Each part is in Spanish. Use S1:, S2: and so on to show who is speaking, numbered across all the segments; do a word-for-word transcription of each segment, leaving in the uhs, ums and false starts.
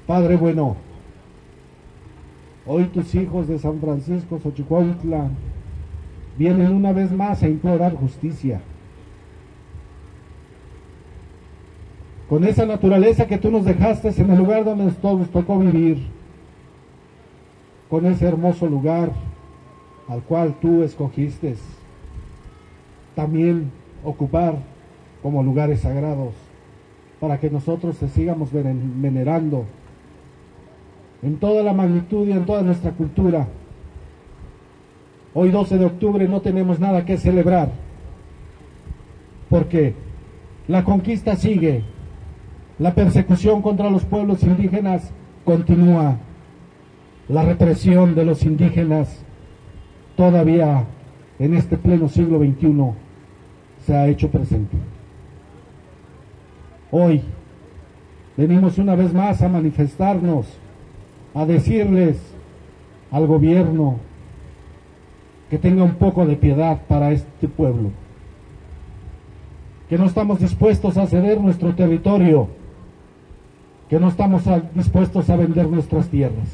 S1: Padre bueno, hoy tus hijos de San Francisco Xochicuautla vienen una vez más a implorar justicia. Con esa naturaleza que tú nos dejaste en el lugar donde nos tocó vivir, con ese hermoso lugar al cual tú escogiste también ocupar como lugares sagrados, para que nosotros te sigamos venerando en toda la magnitud y en toda nuestra cultura. Hoy doce de octubre no tenemos nada que celebrar, porque la conquista sigue, la persecución contra los pueblos indígenas continúa, la represión de los indígenas todavía en este pleno siglo veintiuno se ha hecho presente. Hoy venimos una vez más a manifestarnos, a decirles al gobierno que tenga un poco de piedad para este pueblo, que no estamos dispuestos a ceder nuestro territorio, que no estamos dispuestos a vender nuestras tierras,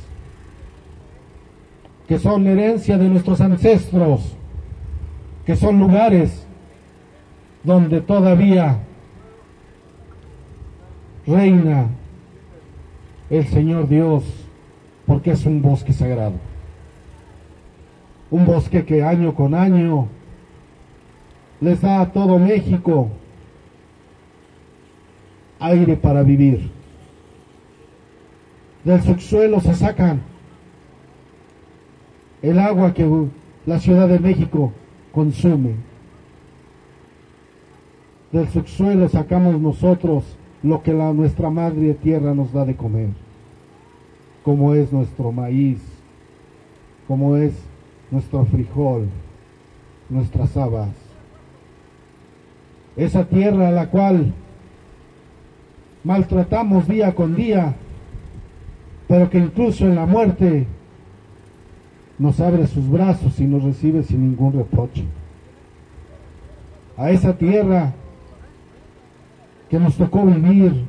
S1: que son herencia de nuestros ancestros, que son lugares donde todavía reina el Señor Dios, porque es un bosque sagrado, un bosque que año con año les da a todo México aire para vivir. Del subsuelo se sacan el agua que la Ciudad de México consume. Del subsuelo sacamos nosotros lo que la, nuestra madre tierra nos da de comer, como es nuestro maíz, como es nuestro frijol, nuestras habas. Esa tierra a la cual maltratamos día con día, pero que incluso en la muerte nos abre sus brazos y nos recibe sin ningún reproche. A esa tierra que nos tocó vivir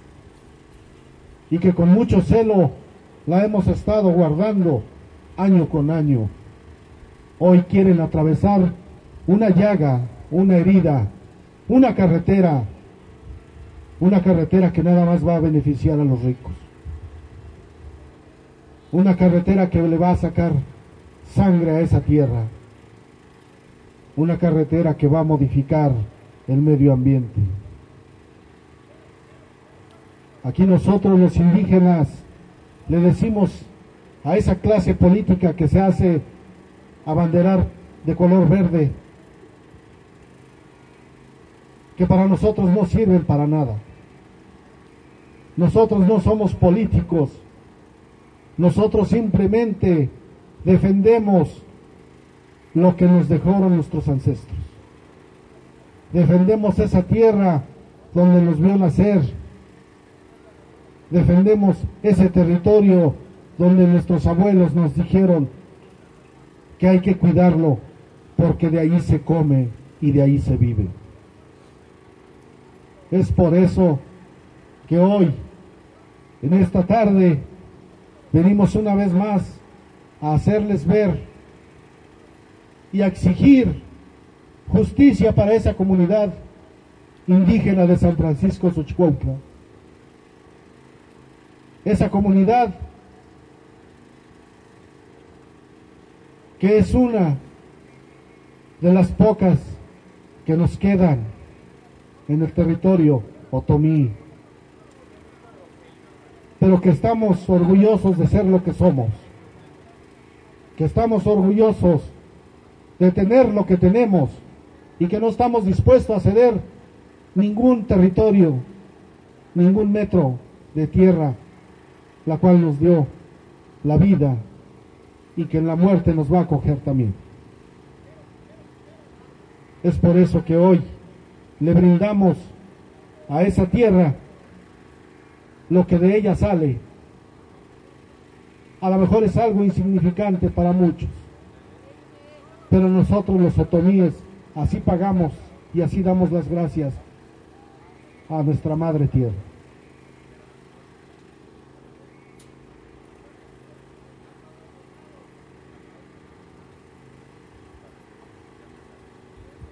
S1: y que con mucho celo la hemos estado guardando año con año. Hoy quieren atravesar una llaga, una herida, una carretera, una carretera que nada más va a beneficiar a los ricos. Una carretera que le va a sacar sangre a esa tierra. Una carretera que va a modificar el medio ambiente. Aquí nosotros los indígenas le decimos a esa clase política que se hace abanderar de color verde, que para nosotros no sirven para nada. Nosotros no somos políticos, nosotros simplemente defendemos lo que nos dejaron nuestros ancestros. Defendemos esa tierra donde nos vio nacer. Defendemos ese territorio donde nuestros abuelos nos dijeron que hay que cuidarlo porque de ahí se come y de ahí se vive. Es por eso que hoy, en esta tarde, venimos una vez más a hacerles ver y a exigir justicia para esa comunidad indígena de San Francisco Xochicuautla. Esa comunidad que es una de las pocas que nos quedan en el territorio otomí, pero que estamos orgullosos de ser lo que somos, que estamos orgullosos de tener lo que tenemos y que no estamos dispuestos a ceder ningún territorio, ningún metro de tierra, la cual nos dio la vida y que en la muerte nos va a acoger también. Es por eso que hoy le brindamos a esa tierra lo que de ella sale. A lo mejor es algo insignificante para muchos, pero nosotros los otomíes así pagamos y así damos las gracias a nuestra madre tierra.